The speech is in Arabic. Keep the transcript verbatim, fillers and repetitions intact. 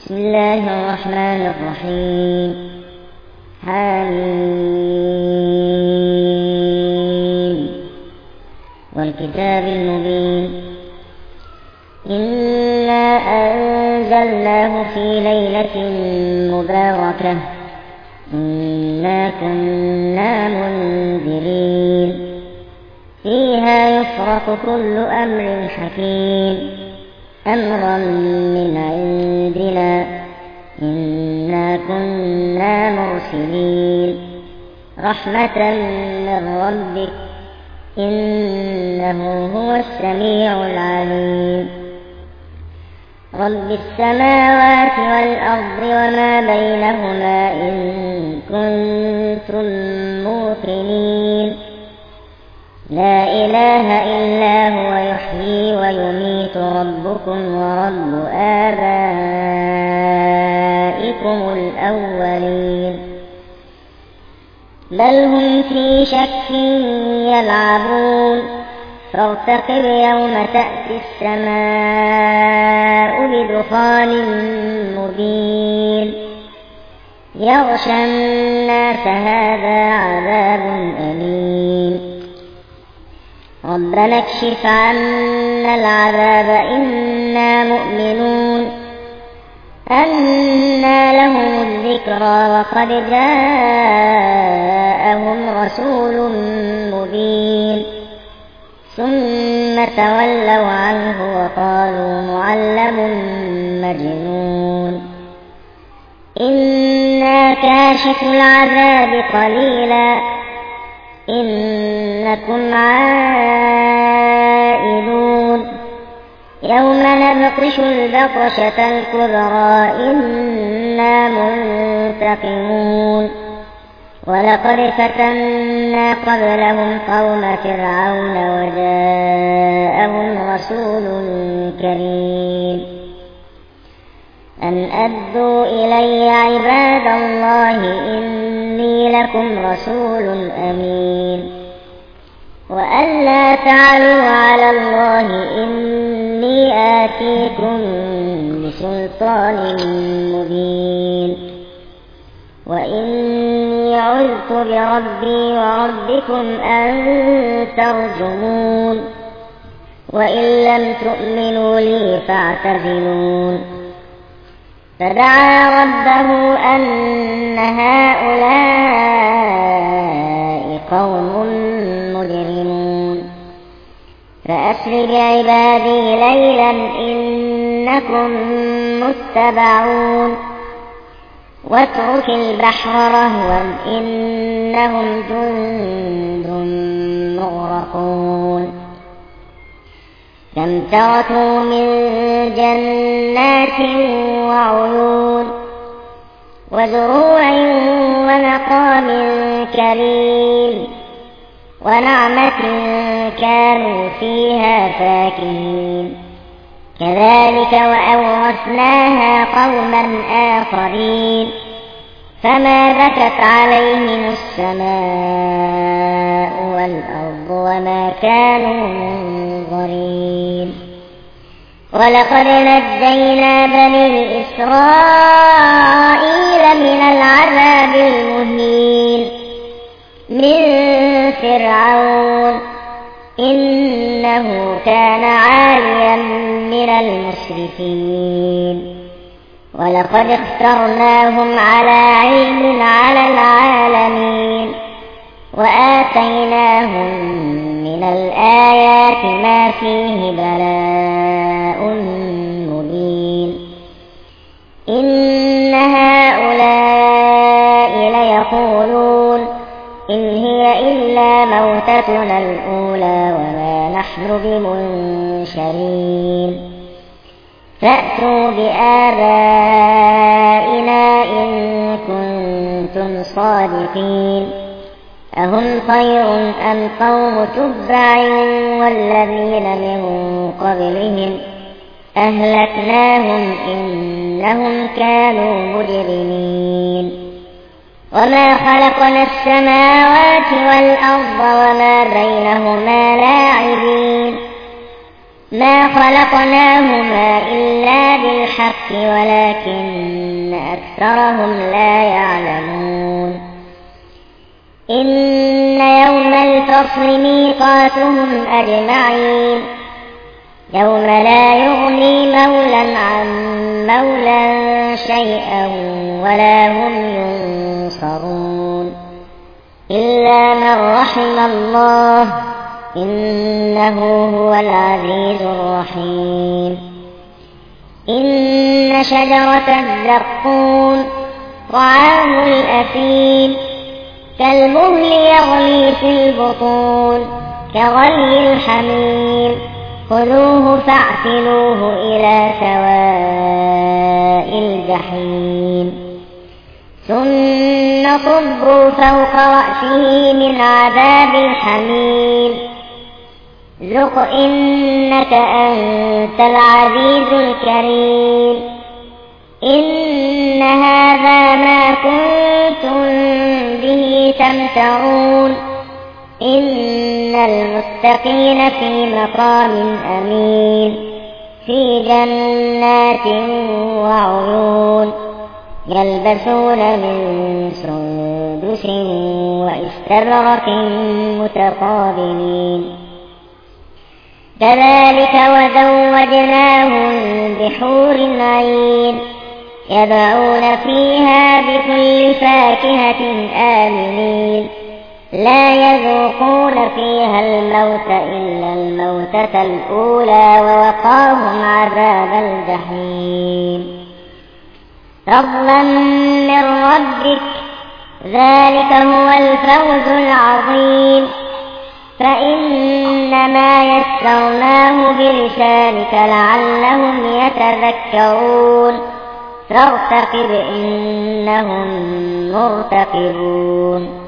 بسم الله الرحمن الرحيم. حميم والكتاب المبين. إنا أنزلناه في ليلة مباركة إنا كنا منذرين فيها يفرق كل أمر حكيم أمرا من عندنا إنا كنا مرسلين رحمة من ربك إنه هو السميع العليم. رب السماوات والأرض وما بينهما إن كنتم موقنين لا إله إلا هو يحيي ويميت ربكم ورب آبائكم الأولين بل هم في شك يلعبون فارتقب يوم تأتي السماء بدخان مبين يغشى الناس هذا عذاب أليم ربنا اكشف عنا العذاب إنا مؤمنون أنى لهم الذكرى وقد جاءهم رسول مبين ثم تولوا عنه وقالوا معلم مجنون إنا كاشف العذاب قليلا إنكم عائدون يوم نبطش البطشة الكبرى إنا منتقمون ولقد فتنا قبلهم قوم فرعون وجاءهم رسول كريم أن أدوا إلي عباد الله إني لكم رسول أمين وأن لا تعلوا على الله إني آتيكم بسلطان مبين وإني عذت بربي وربكم أن ترجمون وإن لم تؤمنوا لي فاعتزلون فدعا ربه أن هؤلاء قوم مجرمون فأسر بعبادي ليلا إنكم متبعون واترك البحر رهوا إنهم جند مغرقون كم تركوا من جنات وعيون وزروع ونقام كريم ونعمة كانوا فيها فاكهين كذلك وأورثناها قوما آخرين فما بكت عليهم السماء والأرض وما كانوا منظرين ولقد نجينا بني إسرائيل من العذاب المهين من فرعون إنه كان عاليا من المسرفين ولقد اخترناهم على علم على العالمين وآتيناهم من الآيات ما فيه بلاء مبين إن هؤلاء ليقولون إن هي إلا موتتنا الأولى وما نحن بمنشرين فأتوا بآبائنا إن كنتم صادقين أهم خير أم قوم تبع والذين من قبلهم أهلكناهم إنهم كانوا مجرمين وما خلقنا السماوات والأرض وما بينهما لاعبين ما خلقناهما إلا بالحق ولكن أكثرهم لا يعلمون إن يوم الفصل ميقاتهم أجمعين يوم لا يغني مولى عن مولى شيئا ولا هم ينصرون إلا من رحم الله إنه هو العزيز الرحيم إن شجرة الزقوم طعام الأثيم كالمهل يغلي في البطون كغلي الحميم خذوه فاعتلوه إلى سواء الجحيم ثم صبوا فوق رأسه من عذاب الحميم ذق إنك أنت العزيز الكريم إن هذا ما كنتم به تمترون إن المتقين في مقام أمين في جنات وعيون يلبسون من سندس وإستبرق متقابلين كذلك وزوجناهم بحور عين يدعون فيها بكل فاكهة آمنين لا يذوقون فيها الموت إلا الموتة الأولى ووقاهم عذاب الجحيم فضلا من ربك ذلك هو الفوز العظيم فإنما يسرناه بلسانك لعلهم يتذكرون فارتقب إنهم مرتقبون